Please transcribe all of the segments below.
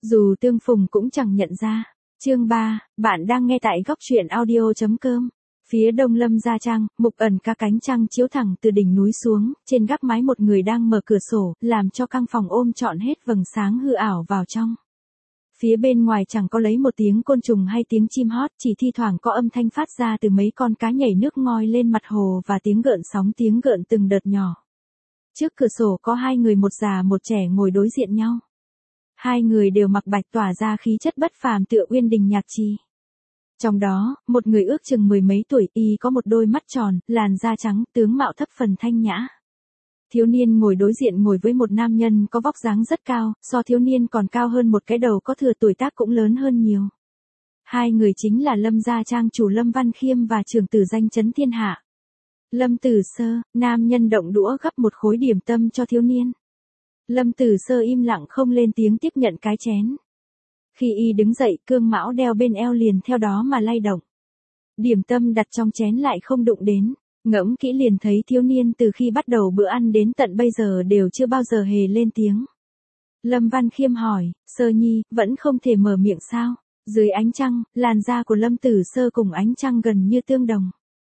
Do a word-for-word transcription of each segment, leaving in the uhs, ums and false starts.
Dù tương phùng cũng chẳng nhận ra. Chương ba, bạn đang nghe tại góc truyện audio.com. Phía đông Lâm Gia Trang, Mục Ẩn ca cánh trăng chiếu thẳng từ đỉnh núi xuống, trên gác mái một người đang mở cửa sổ, làm cho căn phòng ôm trọn hết vầng sáng hư ảo vào trong. Phía bên ngoài chẳng có lấy một tiếng côn trùng hay tiếng chim hót, chỉ thi thoảng có âm thanh phát ra từ mấy con cá nhảy nước ngoi lên mặt hồ và tiếng gợn sóng tiếng gợn từng đợt nhỏ. Trước cửa sổ có hai người, một già một trẻ ngồi đối diện nhau. Hai người đều mặc bạch tỏa ra khí chất bất phàm tựa Uyên Đình Nhạc Trì. Trong đó, một người ước chừng mười mấy tuổi, y có một đôi mắt tròn, làn da trắng, tướng mạo thấp phần thanh nhã. Thiếu niên ngồi đối diện ngồi với một nam nhân có vóc dáng rất cao, so thiếu niên còn cao hơn một cái đầu, có thừa tuổi tác cũng lớn hơn nhiều. Hai người chính là Lâm Gia Trang chủ Lâm Văn Khiêm và trưởng tử danh chấn thiên hạ. Lâm Tử Sơ, nam nhân động đũa gắp một khối điểm tâm cho thiếu niên. Lâm Tử Sơ im lặng không lên tiếng tiếp nhận cái chén. Khi y đứng dậy, cương mão đeo bên eo liền theo đó mà lay động. Điểm tâm đặt trong chén lại không đụng đến, ngẫm kỹ liền thấy thiếu niên từ khi bắt đầu bữa ăn đến tận bây giờ đều chưa bao giờ hề lên tiếng. Lâm Văn Khiêm hỏi, Sơ Nhi, vẫn không thể mở miệng sao? Dưới ánh trăng, làn da của Lâm Tử Sơ cùng ánh trăng gần như tương đồng.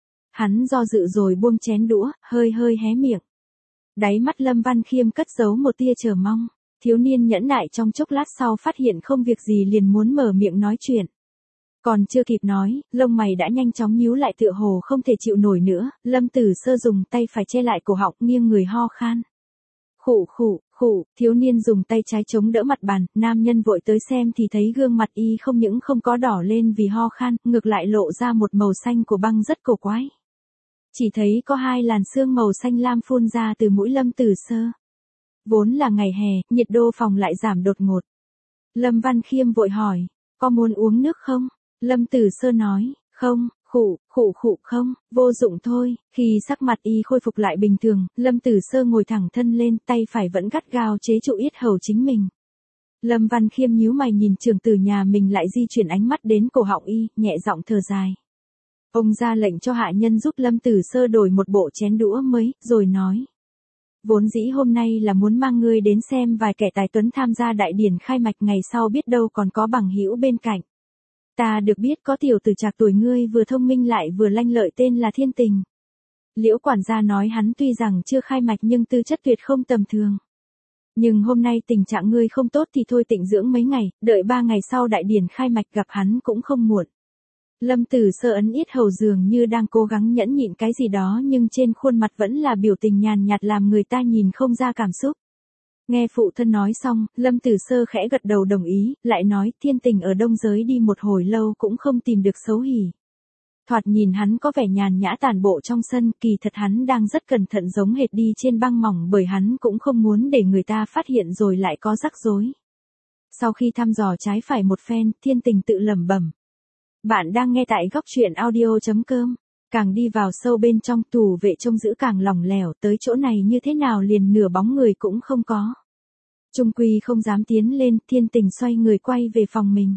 Hắn do dự rồi buông chén đũa, hơi hơi hé miệng. Đáy mắt Lâm Văn Khiêm cất giấu một tia chờ mong. Thiếu niên nhẫn nại trong chốc lát sau phát hiện không việc gì liền muốn mở miệng nói chuyện. Còn chưa kịp nói, lông mày đã nhanh chóng nhíu lại tựa hồ không thể chịu nổi nữa, Lâm Tử Sơ dùng tay phải che lại cổ họng, nghiêng người ho khan. Khụ khụ, khụ, thiếu niên dùng tay trái chống đỡ mặt bàn, nam nhân vội tới xem thì thấy gương mặt y không những không có đỏ lên vì ho khan, ngược lại lộ ra một màu xanh của băng rất cổ quái. Chỉ thấy có hai làn sương màu xanh lam phun ra từ mũi Lâm Tử Sơ. Vốn là ngày hè, nhiệt độ phòng lại giảm đột ngột. Lâm Văn Khiêm vội hỏi, có muốn uống nước không? Lâm Tử Sơ nói, không, khụ, khụ khụ không, vô dụng thôi. Khi sắc mặt y khôi phục lại bình thường, Lâm Tử Sơ ngồi thẳng thân lên, tay phải vẫn gắt gao chế trụ yết hầu chính mình. Lâm Văn Khiêm nhíu mày nhìn trưởng tử nhà mình lại di chuyển ánh mắt đến cổ họng y, nhẹ giọng thở dài. Ông ra lệnh cho hạ nhân giúp Lâm Tử Sơ đổi một bộ chén đũa mới, rồi nói. Vốn dĩ hôm nay là muốn mang ngươi đến xem vài kẻ tài tuấn tham gia đại điển khai mạch, ngày sau biết đâu còn có bằng hữu bên cạnh. Ta được biết có tiểu tử trạc tuổi ngươi vừa thông minh lại vừa lanh lợi tên là Thiên Tình. Liễu quản gia nói hắn tuy rằng chưa khai mạch nhưng tư chất tuyệt không tầm thường. Nhưng hôm nay tình trạng ngươi không tốt thì thôi tịnh dưỡng mấy ngày, đợi ba ngày sau đại điển khai mạch gặp hắn cũng không muộn. Lâm Tử Sơ ấn yết hầu dường như đang cố gắng nhẫn nhịn cái gì đó nhưng trên khuôn mặt vẫn là biểu tình nhàn nhạt làm người ta nhìn không ra cảm xúc. Nghe phụ thân nói xong, Lâm Tử Sơ khẽ gật đầu đồng ý, lại nói Thiên Tình ở đông giới đi một hồi lâu cũng không tìm được xấu hỉ. Thoạt nhìn hắn có vẻ nhàn nhã tản bộ trong sân, kỳ thật hắn đang rất cẩn thận giống hệt đi trên băng mỏng bởi hắn cũng không muốn để người ta phát hiện rồi lại có rắc rối. Sau khi thăm dò trái phải một phen, Thiên Tình tự lẩm bẩm. Bạn đang nghe tại góc truyện audio.com. Càng đi vào sâu bên trong, tù vệ trông giữ càng lỏng lẻo, tới chỗ này như thế nào liền nửa bóng người cũng không có. Trung quy không dám tiến lên, Thiên Tình xoay người quay về phòng mình.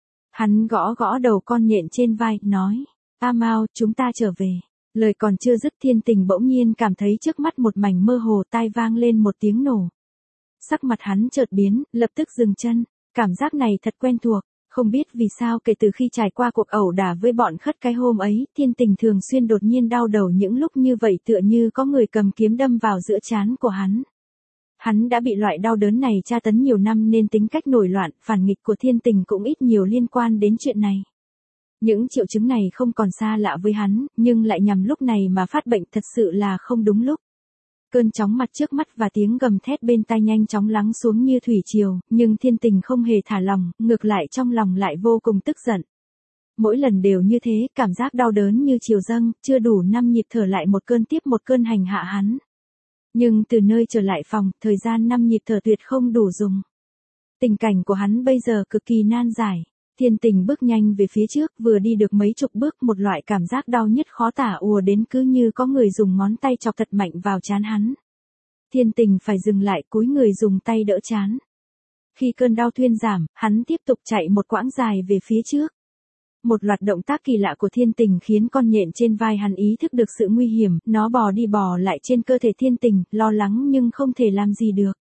Hắn gõ gõ đầu con nhện trên vai, nói, A Mao, chúng ta trở về. Lời còn chưa dứt Thiên Tình bỗng nhiên cảm thấy trước mắt một mảnh mơ hồ, tai vang lên một tiếng nổ. Sắc mặt hắn chợt biến, lập tức dừng chân, cảm giác này thật quen thuộc. Không biết vì sao kể từ khi trải qua cuộc ẩu đả với bọn khất cái hôm ấy, Thiên Tình thường xuyên đột nhiên đau đầu những lúc như vậy tựa như có người cầm kiếm đâm vào giữa trán của hắn. Hắn đã bị loại đau đớn này tra tấn nhiều năm nên tính cách nổi loạn, phản nghịch của Thiên Tình cũng ít nhiều liên quan đến chuyện này. Những triệu chứng này không còn xa lạ với hắn, nhưng lại nhằm lúc này mà phát bệnh thật sự là không đúng lúc. Cơn chóng mặt trước mắt và tiếng gầm thét bên tai nhanh chóng lắng xuống như thủy triều, nhưng Thiên Tình không hề thả lòng, ngược lại trong lòng lại vô cùng tức giận. Mỗi lần đều như thế, cảm giác đau đớn như triều dâng, chưa đủ năm nhịp thở lại một cơn tiếp một cơn hành hạ hắn. Nhưng từ nơi trở lại phòng, thời gian năm nhịp thở tuyệt không đủ dùng. Tình cảnh của hắn bây giờ cực kỳ nan giải. Thiên Tình bước nhanh về phía trước, vừa đi được mấy chục bước một loại cảm giác đau nhức khó tả ùa đến cứ như có người dùng ngón tay chọc thật mạnh vào trán hắn. Thiên Tình phải dừng lại cúi người dùng tay đỡ trán. Khi cơn đau thuyên giảm, hắn tiếp tục chạy một quãng dài về phía trước. Một loạt động tác kỳ lạ của Thiên Tình khiến con nhện trên vai hắn ý thức được sự nguy hiểm, nó bò đi bò lại trên cơ thể Thiên Tình, lo lắng nhưng không thể làm gì được.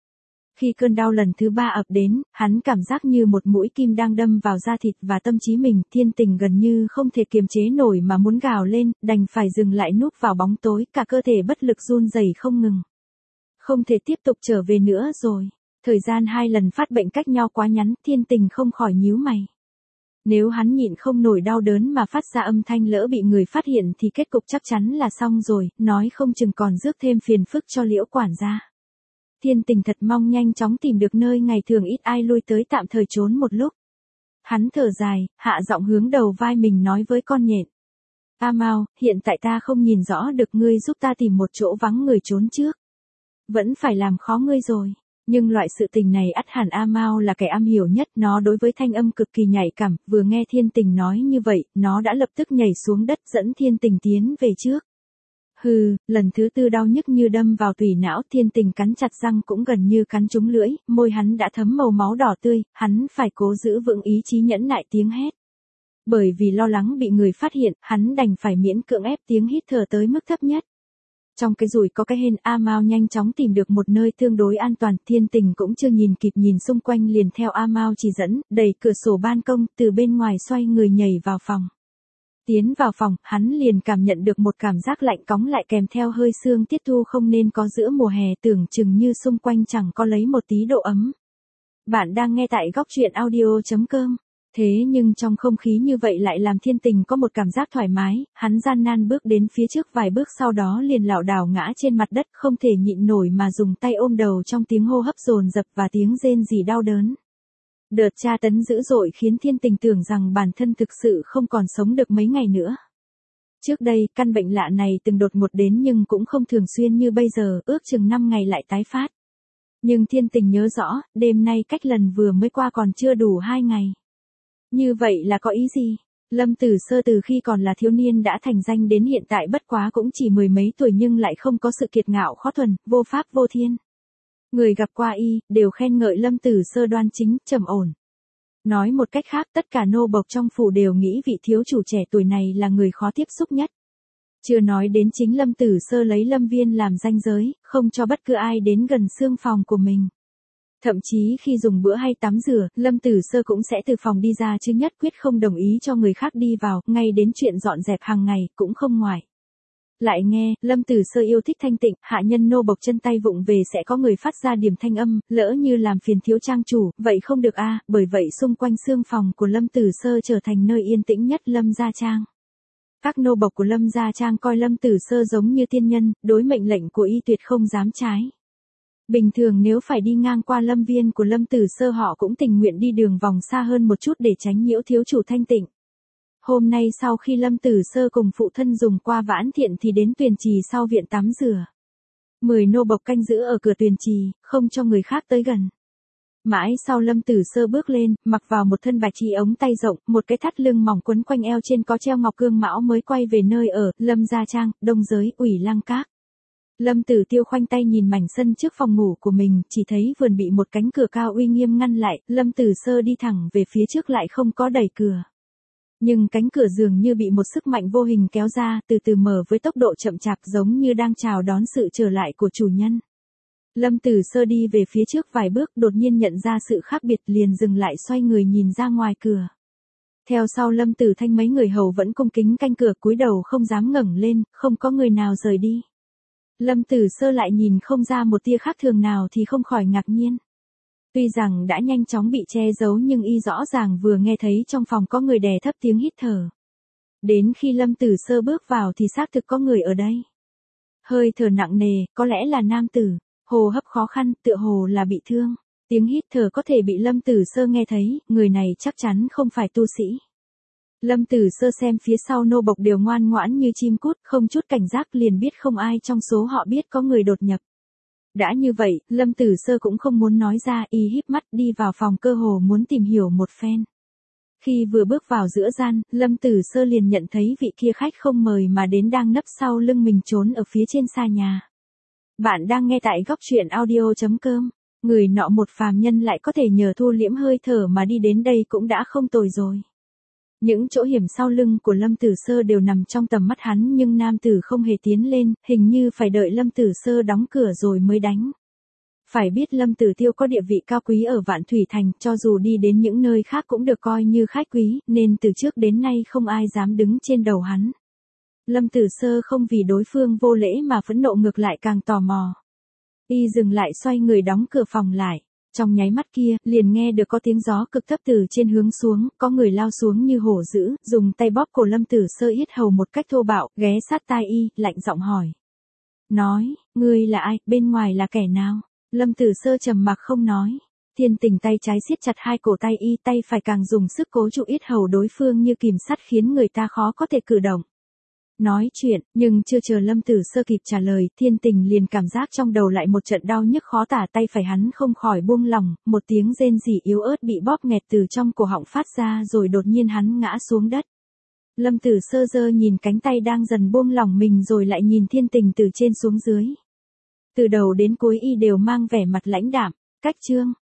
Khi cơn đau lần thứ ba ập đến, hắn cảm giác như một mũi kim đang đâm vào da thịt và tâm trí mình, Thiên Tình gần như không thể kiềm chế nổi mà muốn gào lên, đành phải dừng lại núp vào bóng tối, cả cơ thể bất lực run rẩy không ngừng. Không thể tiếp tục trở về nữa rồi. Thời gian hai lần phát bệnh cách nhau quá ngắn, Thiên Tình không khỏi nhíu mày. Nếu hắn nhịn không nổi đau đớn mà phát ra âm thanh lỡ bị người phát hiện thì kết cục chắc chắn là xong rồi, nói không chừng còn rước thêm phiền phức cho Liễu quản gia. Thiên Tình thật mong nhanh chóng tìm được nơi ngày thường ít ai lui tới tạm thời trốn một lúc. Hắn thở dài, hạ giọng hướng đầu vai mình nói với con nhện. A Mao, hiện tại ta không nhìn rõ được, ngươi giúp ta tìm một chỗ vắng người trốn trước. Vẫn phải làm khó ngươi rồi. Nhưng loại sự tình này ắt hẳn A Mao là kẻ am hiểu nhất, nó đối với thanh âm cực kỳ nhạy cảm, vừa nghe Thiên Tình nói như vậy, nó đã lập tức nhảy xuống đất dẫn Thiên Tình tiến về trước. Hừ, lần thứ tư đau nhức như đâm vào tủy não, Thiên Tình cắn chặt răng cũng gần như cắn trúng lưỡi, môi hắn đã thấm màu máu đỏ tươi, hắn phải cố giữ vững ý chí nhẫn nại tiếng hét. Bởi vì lo lắng bị người phát hiện, hắn đành phải miễn cưỡng ép tiếng hít thở tới mức thấp nhất. Trong cái rủi có cái hên, A Mao nhanh chóng tìm được một nơi tương đối an toàn, Thiên Tình cũng chưa nhìn kịp nhìn xung quanh liền theo A Mao chỉ dẫn, đẩy cửa sổ ban công, từ bên ngoài xoay người nhảy vào phòng. Tiến vào phòng, hắn liền cảm nhận được một cảm giác lạnh cóng lại kèm theo hơi sương tiết thu không nên có giữa mùa hè, tưởng chừng như xung quanh chẳng có lấy một tí độ ấm. Bạn đang nghe tại góc truyện audio chấm com. Thế nhưng trong không khí như vậy lại làm Thiên Tình có một cảm giác thoải mái, hắn gian nan bước đến phía trước vài bước sau đó liền lảo đảo ngã trên mặt đất, không thể nhịn nổi mà dùng tay ôm đầu trong tiếng hô hấp dồn dập và tiếng rên rỉ đau đớn. Đợt tra tấn dữ dội khiến Thiên Tình tưởng rằng bản thân thực sự không còn sống được mấy ngày nữa. Trước đây, căn bệnh lạ này từng đột ngột đến nhưng cũng không thường xuyên như bây giờ, ước chừng năm ngày lại tái phát. Nhưng Thiên Tình nhớ rõ, đêm nay cách lần vừa mới qua còn chưa đủ hai ngày. Như vậy là có ý gì? Lâm Tử Sơ từ khi còn là thiếu niên đã thành danh đến hiện tại bất quá cũng chỉ mười mấy tuổi nhưng lại không có sự kiệt ngạo khó thuần, vô pháp vô thiên. Người gặp qua y, đều khen ngợi Lâm Tử Sơ đoan chính, trầm ổn. Nói một cách khác, tất cả nô bộc trong phủ đều nghĩ vị thiếu chủ trẻ tuổi này là người khó tiếp xúc nhất. Chưa nói đến chính Lâm Tử Sơ lấy Lâm Viên làm ranh giới, không cho bất cứ ai đến gần xương phòng của mình. Thậm chí khi dùng bữa hay tắm rửa, Lâm Tử Sơ cũng sẽ từ phòng đi ra chứ nhất quyết không đồng ý cho người khác đi vào, ngay đến chuyện dọn dẹp hàng ngày, cũng không ngoại. Lại nghe, Lâm Tử Sơ yêu thích thanh tịnh, hạ nhân nô bộc chân tay vụng về sẽ có người phát ra điểm thanh âm, lỡ như làm phiền thiếu trang chủ, vậy không được a, bởi vậy xung quanh xương phòng của Lâm Tử Sơ trở thành nơi yên tĩnh nhất Lâm gia trang. Các nô bộc của Lâm gia trang coi Lâm Tử Sơ giống như tiên nhân, đối mệnh lệnh của y tuyệt không dám trái. Bình thường nếu phải đi ngang qua lâm viên của Lâm Tử Sơ họ cũng tình nguyện đi đường vòng xa hơn một chút để tránh nhiễu thiếu chủ thanh tịnh. Hôm nay sau khi Lâm Tử Sơ cùng phụ thân dùng qua vãn thiện thì đến tuyền trì sau viện tắm rửa. Mười nô bộc canh giữ ở cửa tuyền trì, không cho người khác tới gần. Mãi sau Lâm Tử Sơ bước lên, mặc vào một thân bạch y ống tay rộng, một cái thắt lưng mỏng quấn quanh eo trên có treo ngọc cương mão mới quay về nơi ở, Lâm gia trang, đông giới, Ủy Lăng Các. Lâm Tử Tiêu khoanh tay nhìn mảnh sân trước phòng ngủ của mình, chỉ thấy vườn bị một cánh cửa cao uy nghiêm ngăn lại, Lâm Tử Sơ đi thẳng về phía trước lại không có đẩy cửa. Nhưng cánh cửa dường như bị một sức mạnh vô hình kéo ra, từ từ mở với tốc độ chậm chạp giống như đang chào đón sự trở lại của chủ nhân. Lâm Tử Sơ đi về phía trước vài bước, đột nhiên nhận ra sự khác biệt liền dừng lại xoay người nhìn ra ngoài cửa. Theo sau Lâm Tử Thanh mấy người hầu vẫn cung kính canh cửa cúi đầu không dám ngẩng lên, không có người nào rời đi. Lâm Tử Sơ lại nhìn không ra một tia khác thường nào thì không khỏi ngạc nhiên. Tuy rằng đã nhanh chóng bị che giấu nhưng y rõ ràng vừa nghe thấy trong phòng có người đè thấp tiếng hít thở. Đến khi Lâm Tử Sơ bước vào thì xác thực có người ở đây. Hơi thở nặng nề, có lẽ là nam tử, hô hấp khó khăn, tựa hồ là bị thương. Tiếng hít thở có thể bị Lâm Tử Sơ nghe thấy, người này chắc chắn không phải tu sĩ. Lâm Tử Sơ xem phía sau nô bộc đều ngoan ngoãn như chim cút, không chút cảnh giác liền biết không ai trong số họ biết có người đột nhập. Đã như vậy, Lâm Tử Sơ cũng không muốn nói ra, y híp mắt đi vào phòng cơ hồ muốn tìm hiểu một phen. Khi vừa bước vào giữa gian, Lâm Tử Sơ liền nhận thấy vị kia khách không mời mà đến đang nấp sau lưng mình trốn ở phía trên xa nhà. Bạn đang nghe tại góc truyện audio chấm com. Người nọ một phàm nhân lại có thể nhờ thu liễm hơi thở mà đi đến đây cũng đã không tồi rồi. Những chỗ hiểm sau lưng của Lâm Tử Sơ đều nằm trong tầm mắt hắn nhưng nam tử không hề tiến lên, hình như phải đợi Lâm Tử Sơ đóng cửa rồi mới đánh. Phải biết Lâm Tử Tiêu có địa vị cao quý ở Vạn Thủy Thành, cho dù đi đến những nơi khác cũng được coi như khách quý, nên từ trước đến nay không ai dám đứng trên đầu hắn. Lâm Tử Sơ không vì đối phương vô lễ mà phẫn nộ, ngược lại càng tò mò. Y dừng lại, xoay người đóng cửa phòng lại. Trong nháy mắt kia, liền nghe được có tiếng gió cực thấp từ trên hướng xuống, có người lao xuống như hổ dữ, dùng tay bóp cổ Lâm Tử Sơ yết hầu một cách thô bạo, ghé sát tai y, lạnh giọng hỏi. Nói, ngươi là ai, bên ngoài là kẻ nào? Lâm Tử Sơ trầm mặc không nói. Thiên Tình tay trái siết chặt hai cổ tay y, tay phải càng dùng sức cố trụ yết hầu đối phương như kìm sắt, khiến người ta khó có thể cử động. Nói chuyện, nhưng chưa chờ Lâm Tử Sơ kịp trả lời, Thiên Tình liền cảm giác trong đầu lại một trận đau nhức khó tả, tay phải hắn không khỏi buông lỏng, một tiếng rên rỉ yếu ớt bị bóp nghẹt từ trong cổ họng phát ra, rồi đột nhiên hắn ngã xuống đất. Lâm Tử Sơ giơ nhìn cánh tay đang dần buông lỏng mình, rồi lại nhìn Thiên Tình từ trên xuống dưới. Từ đầu đến cuối y đều mang vẻ mặt lãnh đạm. Cách chương